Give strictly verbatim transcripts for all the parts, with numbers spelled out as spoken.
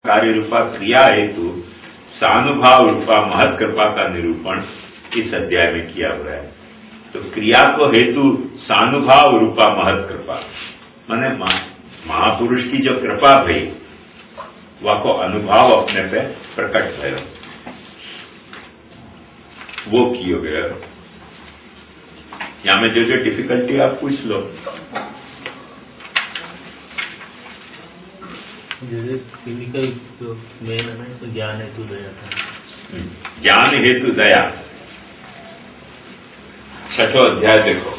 कार्य रूपा क्रिया हेतु सानुभाव रूपा महत कृपा का निरूपण इस अध्याय में किया हुआ है। तो क्रिया को हेतु सानुभाव रूपा महत कृपा माने महापुरुष की जो कृपा भई वह को अनुभव अपने पे प्रकट भयो, वो कियो गया। यहां में जो जो डिफिकल्टी आप पूछ लो। फिजिकल जो मेन है ना, तो ज्ञान हेतु दया था। ज्ञान हेतु दया, छठो अध्याय देखो।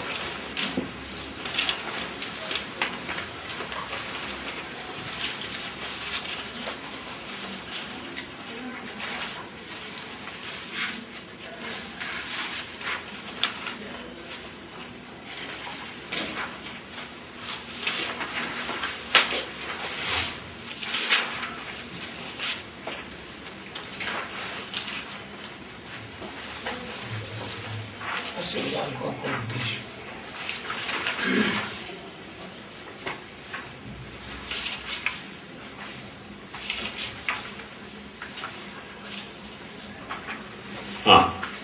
हाँ,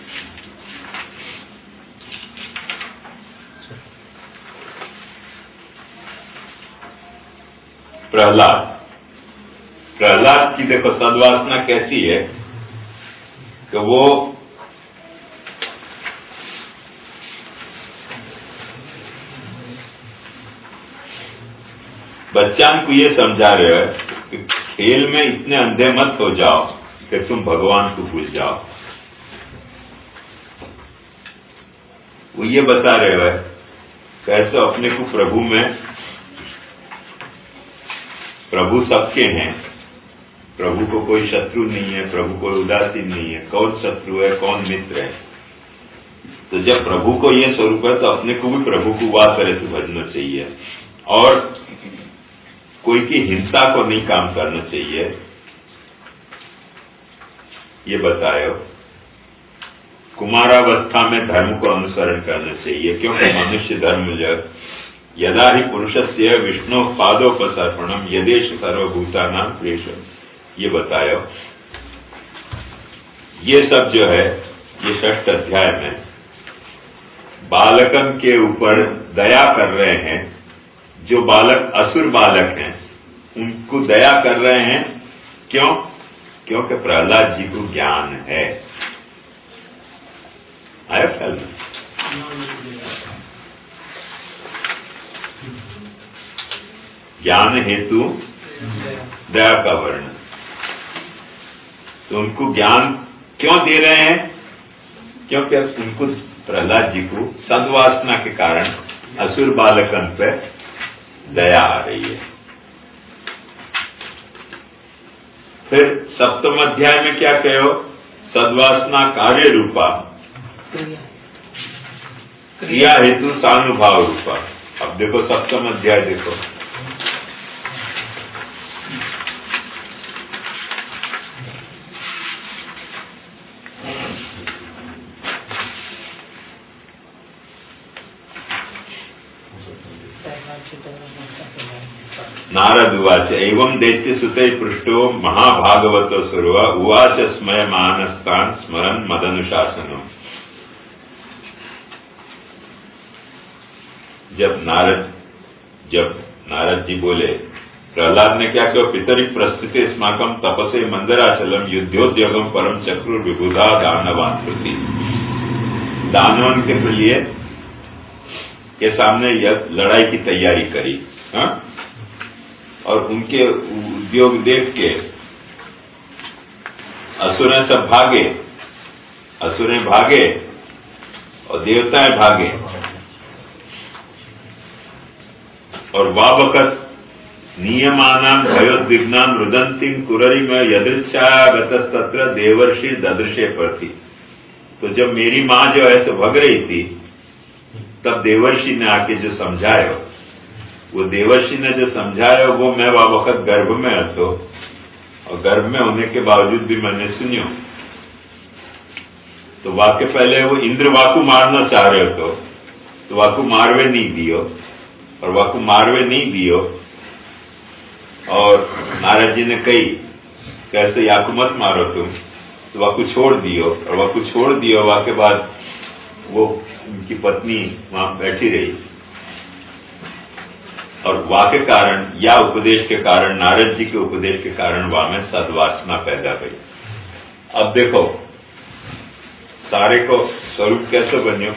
प्रहलाद प्रहलाद की देखो सद्वासना कैसी है कि वो बच्चान को ये समझा रहे हो कि खेल में इतने अंधे मत हो जाओ कि तुम भगवान को भूल जाओ। वो ये बता रहे हो कैसे अपने को प्रभु में, प्रभु सबके हैं, प्रभु को कोई शत्रु नहीं है, प्रभु कोई उदासीन नहीं है, कौन शत्रु है कौन मित्र है। तो जब प्रभु को ये स्वरूप है तो अपने को भी प्रभु को वाह करे तो भजना चाहिए और कोई की हिंसा को नहीं काम करना चाहिए, ये बताए। कुमारावस्था में धर्म को अनुसरण करना चाहिए, क्योंकि मनुष्य धर्म जो यदा ही पुरुषस्य विष्णु पादोपसर्पणम यदेश सर्वभूतानां प्रेषम, ये बतायो। ये सब जो है ये षष्ठ अध्याय में बालकन के ऊपर दया कर रहे हैं। जो बालक असुर बालक हैं उनको दया कर रहे हैं, क्यों? क्योंकि प्रहलाद जी को ज्ञान है। आया ख्याल में? ज्ञान हेतु दया का वर्णन। तो उनको ज्ञान क्यों दे रहे हैं? क्योंकि उनको प्रहलाद जी को सद्वासना के कारण असुर बालकन पे दया आ रही है। फिर सप्तम अध्याय में क्या कहो? सद्वासना कार्य रूपा क्रिया हेतु सानुभाव रूपा। अब देखो सप्तम अध्याय देखो। नारद उवाच एवं दैत्य सुते पृष्ठो महाभागवतो सुरव उवाच स्मय मानस्तान स्मरन मदनुशासनम। जब नारद जब नारद जी बोले, प्रहलाद ने क्या कहा? पितरी प्रस्तुते स्माकम तपसे मंदराचलम युद्धोद्योगम परम चक्र विबुधा दानवाकृति। दानवन के लिए के सामने यह लड़ाई की तैयारी करी, हा? और उनके उद्योग देख के असुरें सब भागे, असुरें भागे और देवताएं भागे। और वाबकत नियमानां भयोद्विग्नां रुदंतीं कुररी में यदृच्छागतस्तत्र देवर्षि ददृशे प्रति। तो जब मेरी मां जो है तो भग रही थी, तब देवर्षि ने आके जो समझाया, वो देवर्षि ने जो समझाया वो मैं वह वक्त गर्भ में હતો और गर्भ में होने के बावजूद भी मैंने सुनियो। तो वाक्य पहले वो इंद्र वाकु मारना चाह रहे हो तो वाकु मारवे नहीं दियो, और वाकु मारवे नहीं दियो। और नारद जी ने कही कैसे याकू मत मारो तुम, तो वाकू छोड़ दियो, और वाकू छोड़ दियो वहां के बाद वो उनकी पत्नी वहां बैठी रही, और वहां के कारण या उपदेश के कारण, नारद जी के उपदेश के कारण वहां में सद्वासना पैदा हुई। अब देखो सारे को स्वरूप कैसे बन्यो,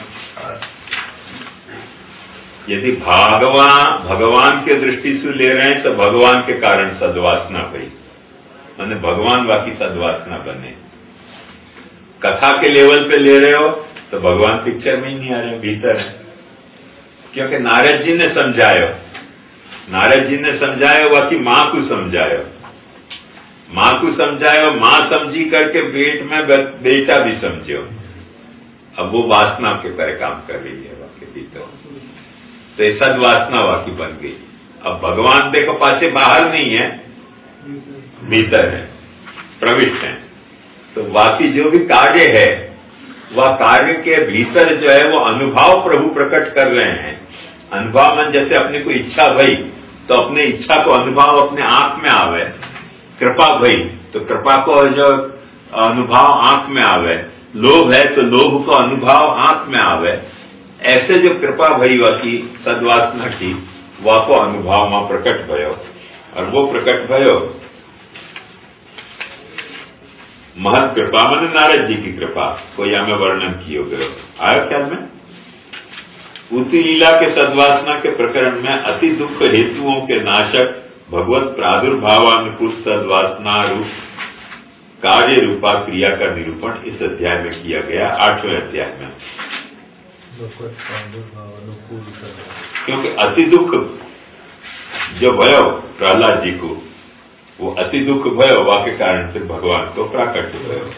यदि भगवान भगवान के दृष्टि से ले रहे हैं तो भगवान के कारण सद्वासना हुई, मैंने भगवान बाकी सद्वासना बने। कथा के लेवल पे ले रहे हो तो भगवान पिक्चर में ही नहीं आ रहे, भीतर है, क्योंकि नारद जी ने समझायो, नारद जी ने समझायो बाकी मां को समझायो, मां को समझायो, मां समझी करके पेट में बेटा भी समझो। अब वो वासना के पर काम कर रही है वाक्य भीतर, तो ये सद्वासना वाकी बन गई। अब भगवान देखो पाछे बाहर नहीं है, भीतर है, प्रविष्ट है, तो बाकी जो भी कार्य है वह कार्य के भीतर जो है वो अनुभव प्रभु प्रकट कर रहे हैं। अनुभव मन जैसे अपने को इच्छा भई तो अपने इच्छा को अनुभव अपने आंख में आवे, कृपा भई तो कृपा को जो अनुभव आंख में आवे, लोभ है तो लोभ को अनुभव आंख में आवे। ऐसे जो कृपा भई वाकी सद्वासना की वह को अनुभव में प्रकट भयो, और वो प्रकट भयो महत कृपा मन नारद जी की कृपा को या में वर्णन कियो गयो। आयो ख्याल में? उति लीला के सद्वासना के प्रकरण में अति दुख हेतुओं के नाशक भगवत प्रादुर्भावानुकूल सद्वासना रूप कार्य रूपा क्रिया का निरूपण इस अध्याय में किया गया, आठवें अध्याय में। क्योंकि अति दुख जो भयो प्रहलाद जी को, वो अति दुख भयो वा के कारण से भगवान को प्राकट भयो।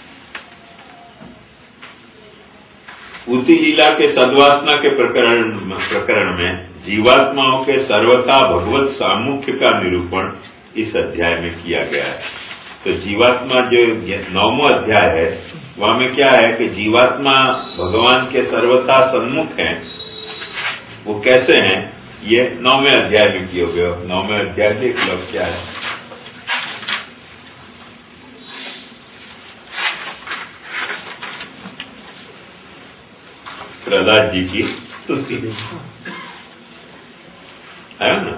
उति लीला के सद्वासना के प्रकरण प्रकरण में जीवात्माओं के सर्वथा भगवत सामुख्य का निरूपण इस अध्याय में किया गया है। तो जीवात्मा जो नौवां अध्याय है वहां में क्या है कि जीवात्मा भगवान के सर्वथा सम्मुख हैं, वो कैसे हैं ये नौवें अध्याय में किए गए। नौवें अध्याय देख लो क्या है। प्रहलाद जी की स्तुति है ना,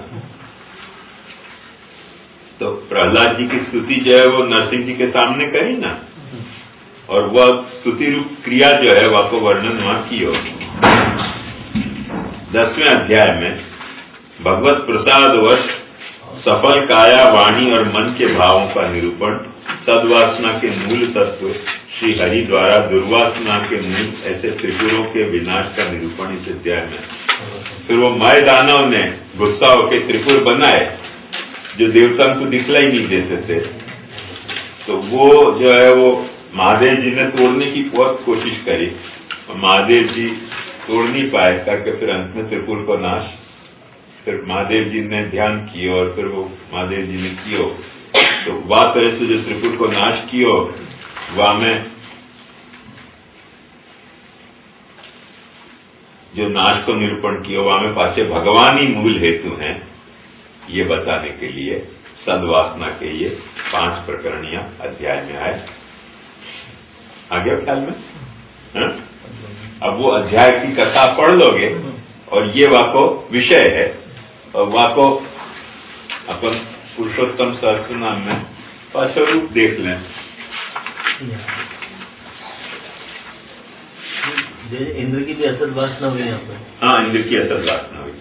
तो प्रहलाद जी की स्तुति जो है वो नरसिंह जी के सामने करी ना, और वह स्तुति रूप क्रिया जो है वह को वर्णन वहां की हो। दसवें अध्याय में भगवत प्रसाद वश सफल काया वाणी और मन के भावों का निरूपण, सद्वासना के मूल तत्व श्री हरि द्वारा दुर्वासना के मूल ऐसे त्रिपुरों के विनाश का निरूपण इस अध्याय में। फिर वो माय दानव ने गुस्सा होकर त्रिपुर बनाए जो देवता को दिखलाई नहीं देते थे, तो वो जो है वो महादेव जी ने तोड़ने की बहुत कोशिश करी, और महादेव जी तोड़ नहीं पाए करके फिर अंत में त्रिपुर को नाश फिर महादेव जी ने ध्यान किया, और फिर वो महादेव जी ने कियो, तो वह तरह से जो त्रिपुर को नाश कियो वह में जो नाश को निरूपण किया वहां में पासे भगवान ही मूल हेतु हैं, ये बताने के लिए सद्वासना के ये पांच प्रकरणियां अध्याय में आए। आगे ख्याल में है? अब वो अध्याय की कथा पढ़ लोगे और ये वाको विषय है, और वाको अपन पुरुषोत्तम सहस्त्रनाम में पांचों रूप देख लें। इंद्र की भी असद वासना हुई यहाँ पर। हाँ, इंद्र की असद वासना हुई।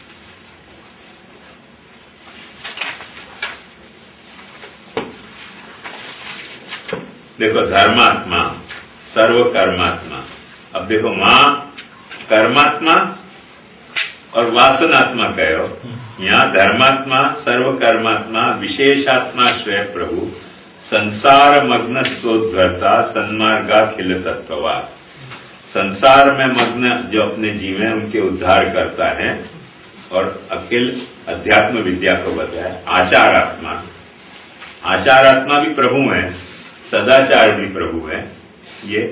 देखो धर्मात्मा सर्व कर्मात्मा। अब देखो मां कर्मात्मा और वासनात्मा कहो, यहाँ धर्मात्मा सर्व कर्मात्मा विशेषात्मा श्रेय प्रभु संसार मग्न स्वोद्धरता सन्मार्गा खिल तत्ववा। संसार में मग्न जो अपने जीव हैं उनके उद्धार करता है, और अखिल अध्यात्म विद्या को बताया। आचारात्मा, आचारात्मा भी प्रभु है, सदाचार भी प्रभु है। ये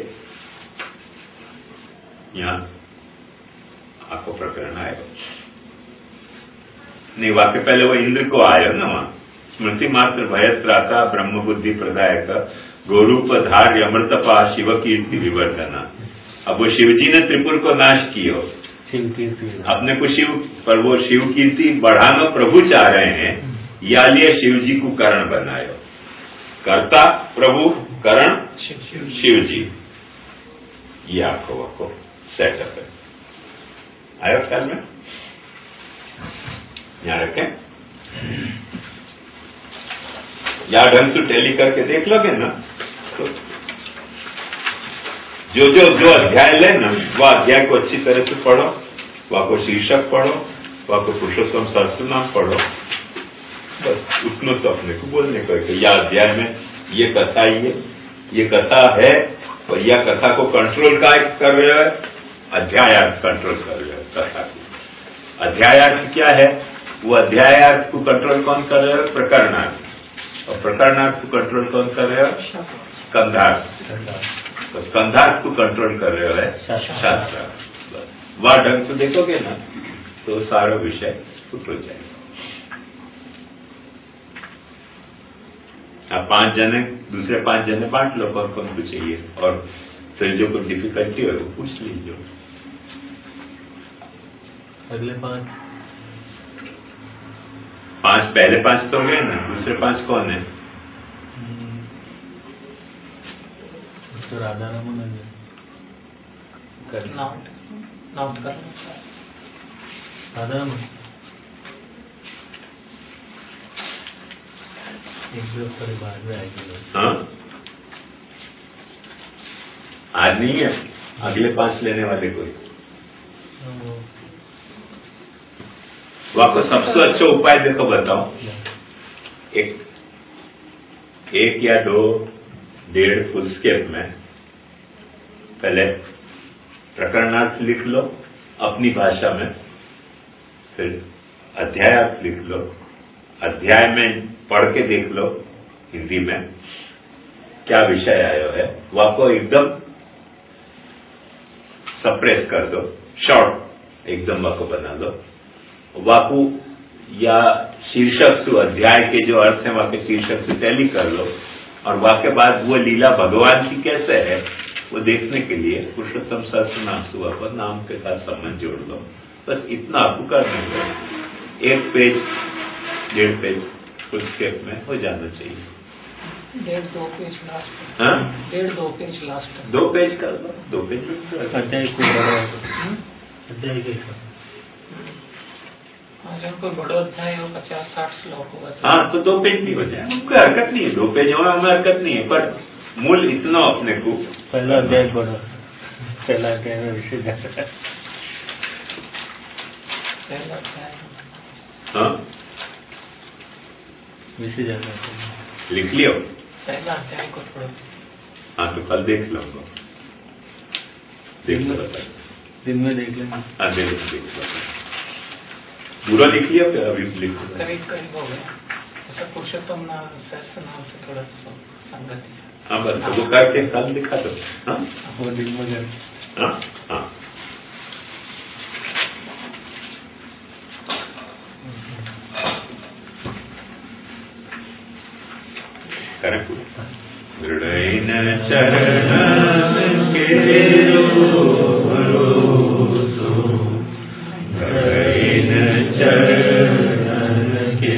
यहाँ आपको प्रकरण आएगा नहीं, वाक्य पहले वो इंद्र को आयो ना, वहां स्मृति मात्र भयत्राता ब्रह्म बुद्धि प्रदायक गोरूप धार्य अमृतपा शिव कीर्ति विवर्धना। अब वो शिव जी ने त्रिपुर को नाश कियो, शिव कीर्ति अपने को शिव पर वो शिव कीर्ति बढ़ाना प्रभु चाह रहे हैं, या लिए शिव जी को करण बनायो। कर्ता प्रभु, करण शिव जी। ये आपको आपको सेटअप है। आयो ख्याल में? यहां रखें, या ढंग से टैली करके देख लोगे ना, तो जो जो जो अध्याय ले ना, वो अध्याय को अच्छी तरह से पढ़ो, वह को शीर्षक पढ़ो, वह को पुरुषोत्तम सहस्त्रनाम पढ़ो, बस उतना तो अपने को बोलने को है। या अध्याय में ये कथा ये ये कथा है, और यह कथा को कंट्रोल का कर रहे हो, अध्यायार्थ कंट्रोल कर रहे हो कथा को। अध्यायार्थ क्या है? वो अध्यायार्थ को कंट्रोल कौन कर रहे हो? प्रकरणार्थ। और प्रकरणार्थ को कंट्रोल कौन कर रहे हो? स्कंधार्थ। तो स्कंधार्थ को कंट्रोल कर रहे हो है शास्त्रार्थ। वह ढंग से देखोगे ना, तो सारा विषय छूट हो जाएगा। आप पांच जने, दूसरे पांच जने बांट लो कौन कौन को चाहिए, और फिर जो कोई डिफिकल्टी हो वो पूछ लीजिए। अगले पांच पांच पहले पांच तो गए ना, दूसरे पांच कौन है? तो राधा रमन राधा रमन एक दो परिवार में आएगी। हाँ, आज नहीं है, अगले पांच लेने वाले कोई। वो आपको सबसे अच्छा उपाय देखो बताओ, एक एक या दो डेढ़ फुल स्केप में पहले प्रकरणार्थ लिख लो अपनी भाषा में, फिर अध्यायार्थ लिख लो, अध्याय में पढ़ के देख लो हिंदी में क्या विषय आयो है, वो आपको एकदम सप्रेस कर दो, शॉर्ट एकदम वाको बना दो, वाकु या शीर्षक से अध्याय के जो अर्थ है वहां के शीर्षक से टैली कर लो, और वहां के बाद वो लीला भगवान की कैसे है वो देखने के लिए पुरुषोत्तम सहस्त्रनाम सुबह पर नाम के साथ संबंध जोड़ लो। बस इतना आपको करना है, एक पेज डेढ़ पेज फुल स्केप में हो जाना चाहिए। डेढ़ दो पेज लास्ट। हाँ, डेढ़ दो पेज लास्ट। दो पेज कर लो, दो पेज में अध्याय को अध्याय के हिसाब अगर कोई बड़ा अध्याय हो पचास साठ श्लोक होगा, हाँ तो दो पेज भी हो जाए, कोई हरकत नहीं है, दो पेज होगा हमें हरकत नहीं है, पर मूल इतना अपने को पहला अध्याय पढ़ो, पहला अध्याय में विषय जाता है। पहला अध्याय हाँ विषय जाता है, लिख लियो पहला अध्याय को थोड़ा। हाँ तो कल देख लो, देख लो बता, दिन में देख लेंगे। हाँ देख देख लो, पूरा लिख लिया फिर अभी लिख लो। करीब करीब हो गया, ऐसा पुरुषोत्तम नाम सहस्त्र नाम से थोड़ा संगति। हाँ बस वो करके कल दिखा दो। हाँ वो दिन में गए। हाँ हाँ करें पूरा। दृढ़ चरण के भरोसो, दृढ़ चरण के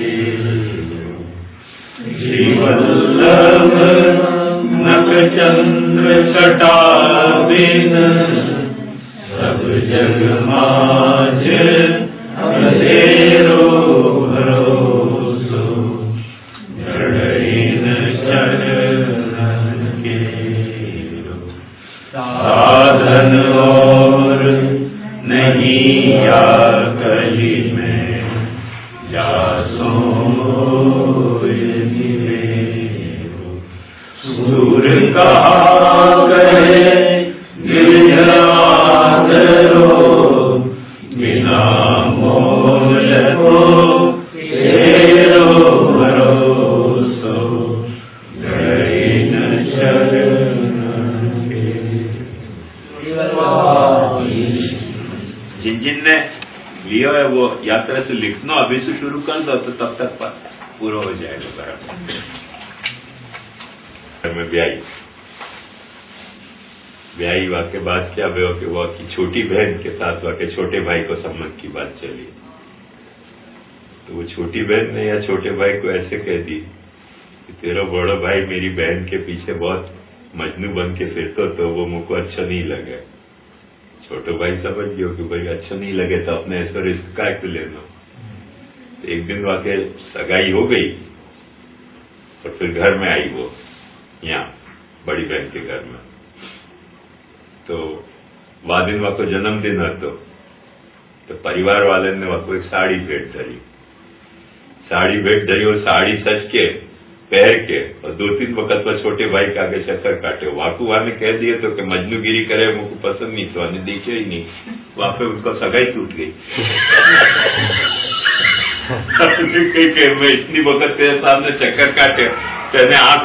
श्रीवल्लभ नख चंद्र छटा बिन, सब जग माज अंधेरो भरोसो, दृढ़ चरण के साधन और नहीं या कली में, जासो सूर कहा गए गिरधरो, बिना मोल को तेरो भरोसो, दृढ़ चरण के। जिन जिन ने लिया है वो यात्रा से लिखना अभी से शुरू कर दो, तो तब तक पूरा हो जाएगा बराबर। मैं ब्याई ब्याई वाके बाद क्या हुआ कि वो की छोटी बहन के साथ वाके छोटे भाई को संबंध की बात चली, तो वो छोटी बहन ने या छोटे भाई को ऐसे कह दी कि तेरा बड़ा भाई मेरी बहन के पीछे बहुत मजनू बन के फिरतो तो वो मुझको अच्छा नहीं लगे। छोटे भाई समझ गयो कि भाई अच्छा नहीं लगे तो अपने ऐसा रिस्क का क्यों लेना। तो एक दिन वाके सगाई हो गई और फिर घर में आई वो यहाँ बड़ी बहन के घर में, तो वह दिन वाको जन्मदिन हतो, तो परिवार वाले ने वाको एक साड़ी भेंट धरी साड़ी भेंट धरी और साड़ी सच के पहर के और दो तीन वक्त पर छोटे भाई के आगे चक्कर काटे। वाकू वहां ने कह दिए तो कि मजनूगिरी करे मुझको पसंद नहीं, तो हमने देखे ही नहीं, वहां पे उनका सगाई टूट गई। मैं इतनी वक्त तेरे सामने चक्कर काटे, तेने आंख